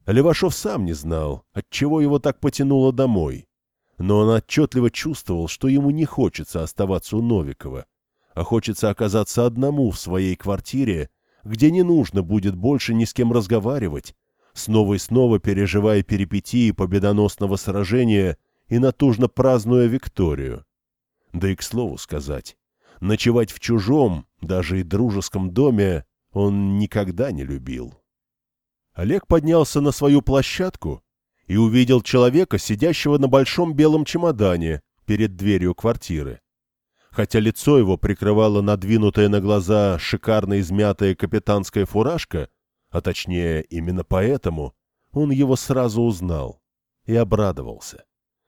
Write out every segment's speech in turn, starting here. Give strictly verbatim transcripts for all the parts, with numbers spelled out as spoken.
Левашов сам не знал, отчего его так потянуло домой. Но он отчетливо чувствовал, что ему не хочется оставаться у Новикова, а хочется оказаться одному в своей квартире, где не нужно будет больше ни с кем разговаривать, снова и снова переживая перипетии победоносного сражения и натужно празднуя Викторию. Да и к слову сказать, ночевать в чужом, даже и дружеском доме он никогда не любил. Олег поднялся на свою площадку и увидел человека, сидящего на большом белом чемодане перед дверью квартиры. Хотя лицо его прикрывала надвинутая на глаза шикарно измятая капитанская фуражка, а точнее именно поэтому, он его сразу узнал и обрадовался.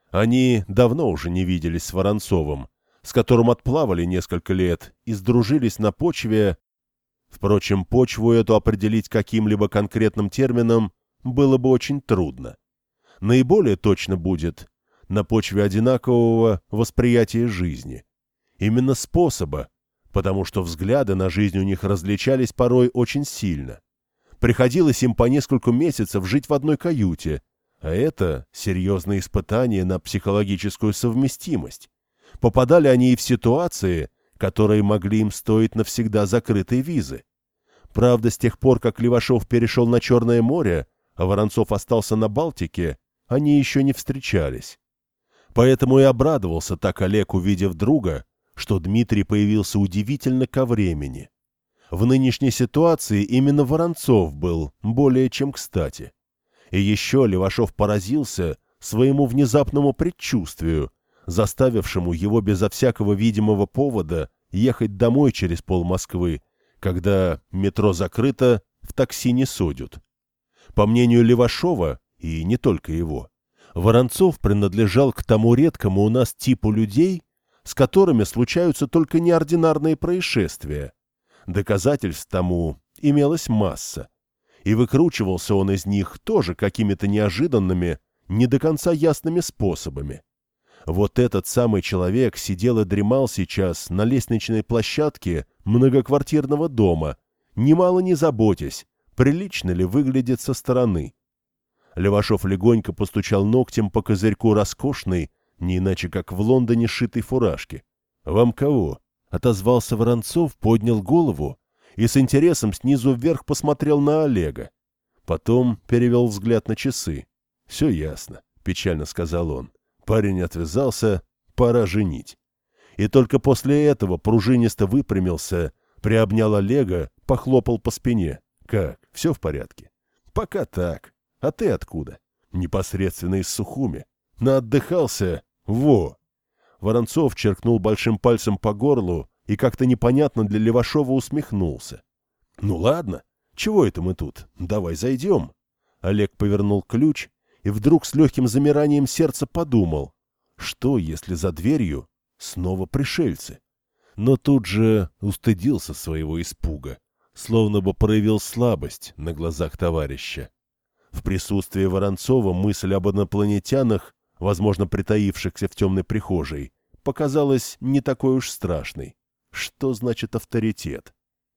Они давно уже не виделись с Воронцовым, с которым отплавали несколько лет и сдружились на почве. Впрочем, почву эту определить каким-либо конкретным термином было бы очень трудно. Наиболее точно будет на почве одинакового восприятия жизни. Именно способа, потому что взгляды на жизнь у них различались порой очень сильно. Приходилось им по нескольку месяцев жить в одной каюте, а это серьезное испытание на психологическую совместимость. Попадали они и в ситуации, которые могли им стоить навсегда закрытой визы. Правда, с тех пор, как Левашов перешел на Черное море, а Воронцов остался на Балтике, они еще не встречались. Поэтому и обрадовался так Олег, увидев друга, что Дмитрий появился удивительно ко времени. В нынешней ситуации именно Воронцов был более чем кстати. И еще Левашов поразился своему внезапному предчувствию, заставившему его безо всякого видимого повода ехать домой через пол Москвы, когда метро закрыто, в такси не судят. По мнению Левашова, и не только его, Воронцов принадлежал к тому редкому у нас типу людей, с которыми случаются только неординарные происшествия. Доказательств тому имелась масса, и выкручивался он из них тоже какими-то неожиданными, не до конца ясными способами. Вот этот самый человек сидел и дремал сейчас на лестничной площадке многоквартирного дома, немало не заботясь, прилично ли выглядит со стороны. Левашов легонько постучал ногтем по козырьку роскошной, не иначе как в Лондоне сшитой фуражки. «Вам кого?» — отозвался Воронцов, поднял голову и с интересом снизу вверх посмотрел на Олега. Потом перевел взгляд на часы. «Все ясно», — печально сказал он. Парень отвязался, пора женить. И только после этого пружинисто выпрямился, приобнял Олега, похлопал по спине. «Как, все в порядке?» «Пока так. А ты откуда?» «Непосредственно из Сухуми. Наотдыхался? Во!» Воронцов черкнул большим пальцем по горлу и как-то непонятно для Левашова усмехнулся. «Ну ладно, чего это мы тут? Давай зайдем». Олег повернул ключ и вдруг с легким замиранием сердца подумал, что, если за дверью снова пришельцы? Но тут же устыдился своего испуга, словно бы проявил слабость на глазах товарища. В присутствии Воронцова мысль об инопланетянах, возможно, притаившихся в темной прихожей, показалась не такой уж страшной. Что значит авторитет?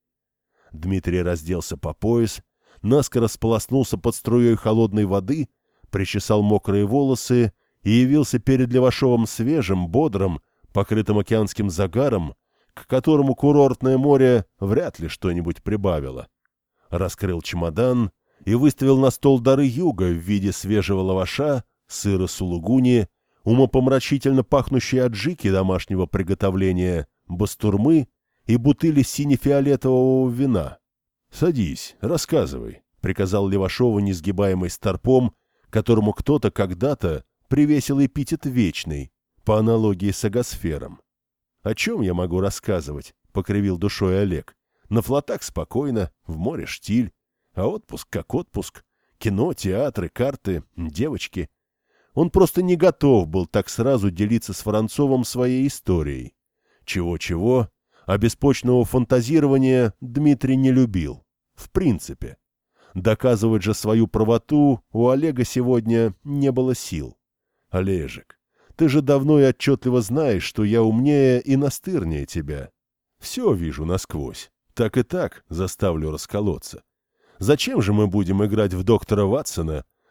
Дмитрий разделся по пояс, наскоро сполоснулся под струей холодной воды, причесал мокрые волосы и явился перед Левашовым свежим, бодрым, покрытым океанским загаром, к которому курортное море вряд ли что-нибудь прибавило. Раскрыл чемодан и выставил на стол дары юга в виде свежего лаваша, сыра сулугуни, умопомрачительно пахнущей аджики домашнего приготовления, бастурмы и бутыли сине-фиолетового вина. «Садись, рассказывай», — приказал Левашову несгибаемый старпом, которому кто-то когда-то привесил эпитет «вечный», по аналогии с агосфером. «О чем я могу рассказывать?» — покривил душой Олег. «На флотах спокойно, в море штиль, а отпуск как отпуск. Кино, театры, карты, девочки». Он просто не готов был так сразу делиться с Воронцовым своей историей. Чего-чего, а беспочного фантазирования Дмитрий не любил. В принципе. Доказывать же свою правоту у Олега сегодня не было сил. «Олежек, ты же давно и отчетливо знаешь, что я умнее и настырнее тебя. Все вижу насквозь. Так и так заставлю расколоться. Зачем же мы будем играть в доктора Ватсона,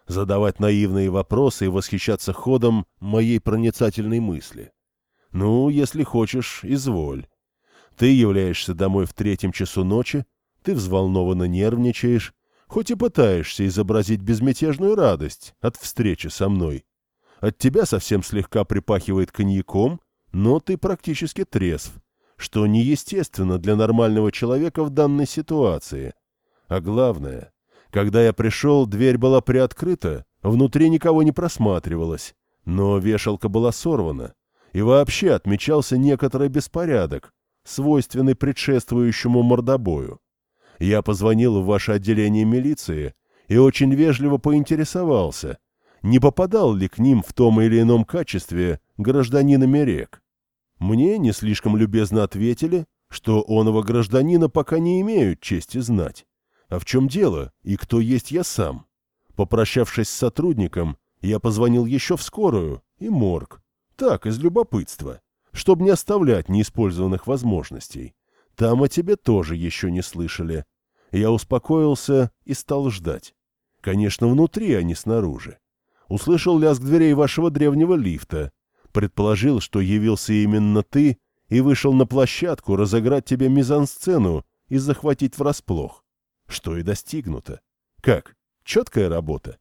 задавать наивные вопросы и восхищаться ходом моей проницательной мысли. Ну, если хочешь, изволь. Ты являешься домой в третьем часу ночи, ты взволнованно нервничаешь, хоть и пытаешься изобразить безмятежную радость от встречи со мной. От тебя совсем слегка припахивает коньяком, но ты практически трезв, что неестественно для нормального человека в данной ситуации. А главное, когда я пришел, дверь была приоткрыта, внутри никого не просматривалось, но вешалка была сорвана, и вообще отмечался некоторый беспорядок, свойственный предшествующему мордобою. Я позвонил в ваше отделение милиции и очень вежливо поинтересовался, не попадал ли к ним в том или ином качестве гражданина Мерек. Мне не слишком любезно ответили, что оного гражданина пока не имеют чести знать. А в чем дело и кто есть я сам? Попрощавшись с сотрудником, я позвонил еще в скорую и морг. Так, из любопытства, чтобы не оставлять неиспользованных возможностей. Там о тебе тоже еще не слышали. Я успокоился и стал ждать. Конечно, внутри, а не снаружи. Услышал лязг дверей вашего древнего лифта. Предположил, что явился именно ты и вышел на площадку разыграть тебе мизансцену и захватить врасплох. Что и достигнуто. Как? Четкая работа?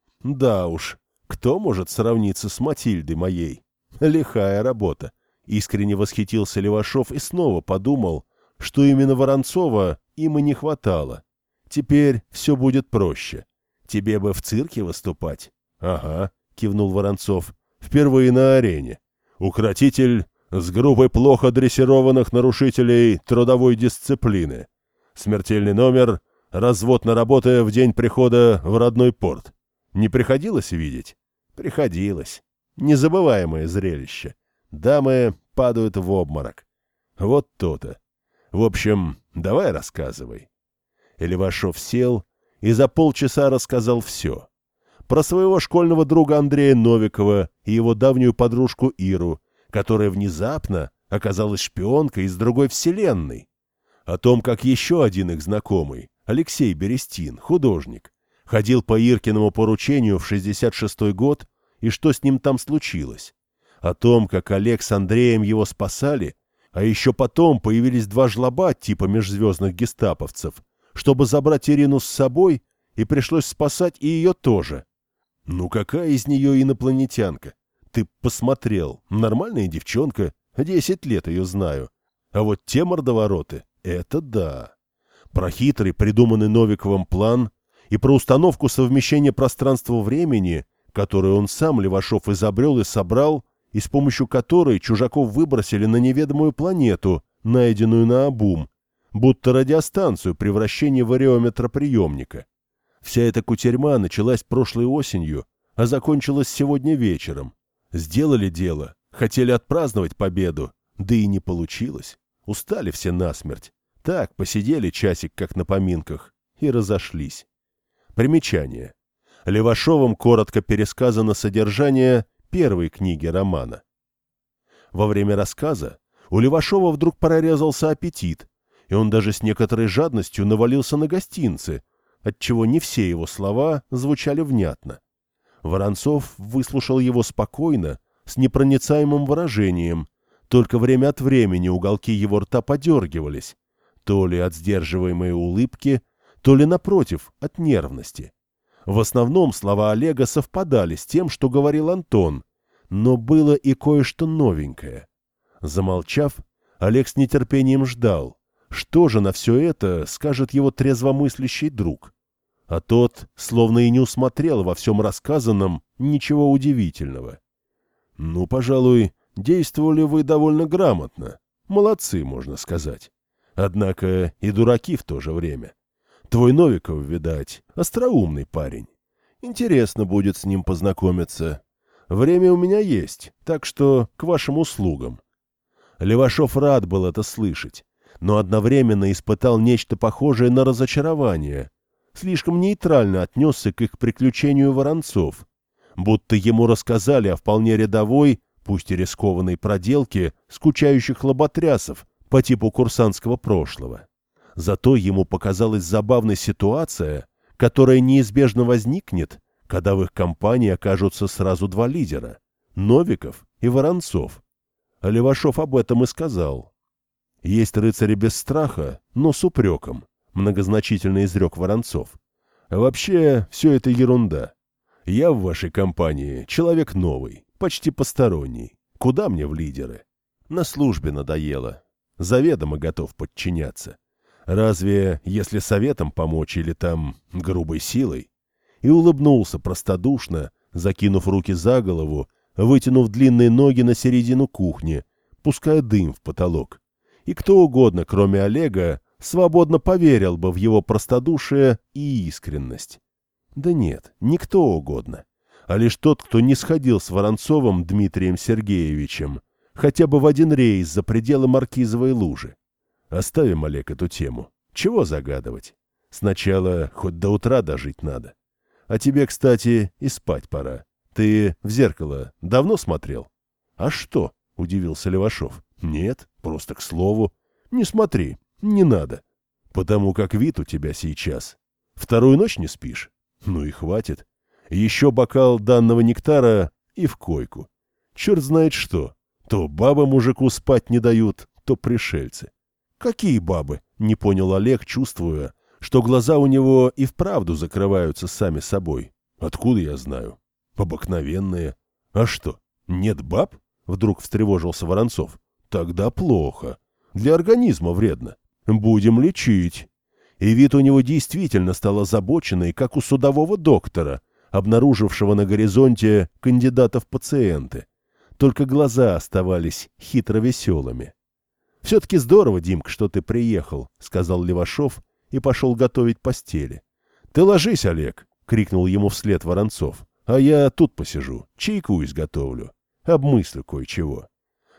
Да уж, кто может сравниться с Матильдой моей? Лихая работа. Искренне восхитился Левашов и снова подумал, что именно Воронцова им и не хватало. Теперь все будет проще. Тебе бы в цирке выступать. Ага, кивнул Воронцов. Впервые на арене. Укротитель с группой плохо дрессированных нарушителей трудовой дисциплины. Смертельный номер — развод на работу в день прихода в родной порт. Не приходилось видеть? Приходилось. Незабываемое зрелище. Дамы падают в обморок. Вот то-то. В общем, давай рассказывай. Левашов сел и за полчаса рассказал все. Про своего школьного друга Андрея Новикова и его давнюю подружку Иру, которая внезапно оказалась шпионкой из другой вселенной. О том, как еще один их знакомый, Алексей Берестин, художник, ходил по Иркиному поручению в шестьдесят шестой год и что с ним там случилось. О том, как Олег с Андреем его спасали, а еще потом появились два жлоба типа межзвездных гестаповцев, чтобы забрать Ирину с собой, и пришлось спасать и ее тоже. Ну какая из нее инопланетянка? Ты посмотрел, нормальная девчонка, десять лет ее знаю. А вот те мордовороты — это да. Про хитрый, придуманный Новиковым план и про установку совмещения пространства-времени, которую он сам, Левашов, изобрел и собрал, и с помощью которой чужаков выбросили на неведомую планету, найденную наобум, будто радиостанцию превращения вариометроприемника. Вся эта кутерьма началась прошлой осенью, а закончилась сегодня вечером. Сделали дело, хотели отпраздновать победу, да и не получилось. Устали все насмерть. Так, посидели часик, как на поминках, и разошлись. Примечание. Левашовым коротко пересказано содержание первой книги романа. Во время рассказа у Левашова вдруг прорезался аппетит, и он даже с некоторой жадностью навалился на гостинцы, отчего не все его слова звучали внятно. Воронцов выслушал его спокойно, с непроницаемым выражением, только время от времени уголки его рта подергивались, то ли от сдерживаемой улыбки, то ли, напротив, от нервности. В основном слова Олега совпадали с тем, что говорил Антон, но было и кое-что новенькое. Замолчав, Олег с нетерпением ждал, что же на все это скажет его трезвомыслящий друг. А тот, словно и не усмотрел во всем рассказанном ничего удивительного. «Ну, пожалуй, действовали вы довольно грамотно. Молодцы, можно сказать. Однако и дураки в то же время. Твой Новиков, видать, остроумный парень. Интересно будет с ним познакомиться. Время у меня есть, так что к вашим услугам». Левашов рад был это слышать, но одновременно испытал нечто похожее на разочарование. Слишком нейтрально отнесся к их приключению Воронцов, будто ему рассказали о вполне рядовой, пусть и рискованной проделке скучающих лоботрясов по типу курсантского прошлого. Зато ему показалась забавной ситуация, которая неизбежно возникнет, когда в их компании окажутся сразу два лидера — Новиков и Воронцов. А Левашов об этом и сказал. «Есть рыцари без страха, но с упреком», — многозначительно изрек Воронцов. «А вообще, все это ерунда. Я в вашей компании человек новый, почти посторонний. Куда мне в лидеры? На службе надоело. Заведомо готов подчиняться. Разве, если советом помочь или там грубой силой?» И улыбнулся простодушно, закинув руки за голову, вытянув длинные ноги на середину кухни, пуская дым в потолок. И кто угодно, кроме Олега, свободно поверил бы в его простодушие и искренность. Да нет, никто угодно, а лишь тот, кто не сходил с Воронцовым Дмитрием Сергеевичем, хотя бы в один рейс за пределы Маркизовой лужи. Оставим, Олег, эту тему. Чего загадывать? Сначала хоть до утра дожить надо. А тебе, кстати, и спать пора. Ты в зеркало давно смотрел? А что? — удивился Левашов. Нет, просто к слову. Не смотри, не надо. Потому как вид у тебя сейчас. Вторую ночь не спишь? Ну и хватит. Еще бокал данного нектара и в койку. Черт знает что. То бабы мужику спать не дают, то пришельцы. Какие бабы? — не понял Олег, чувствуя, что глаза у него и вправду закрываются сами собой. Откуда я знаю? Обыкновенные. А что, нет баб? Вдруг встревожился Воронцов. Тогда плохо. Для организма вредно. Будем лечить. И вид у него действительно стал озабоченный, как у судового доктора, обнаружившего на горизонте кандидата в пациенты. Только глаза оставались хитро веселыми. «Все-таки здорово, Димка, что ты приехал», — сказал Левашов и пошел готовить постели. «Ты ложись, Олег!» — крикнул ему вслед Воронцов. «А я тут посижу, чайку изготовлю, обмыслю кое-чего.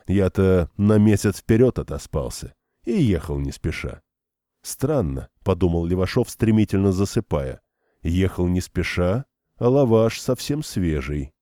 Я-то на месяц вперед отоспался и ехал не спеша». «Странно», — подумал Левашов, стремительно засыпая. «Ехал не спеша, а лаваш совсем свежий».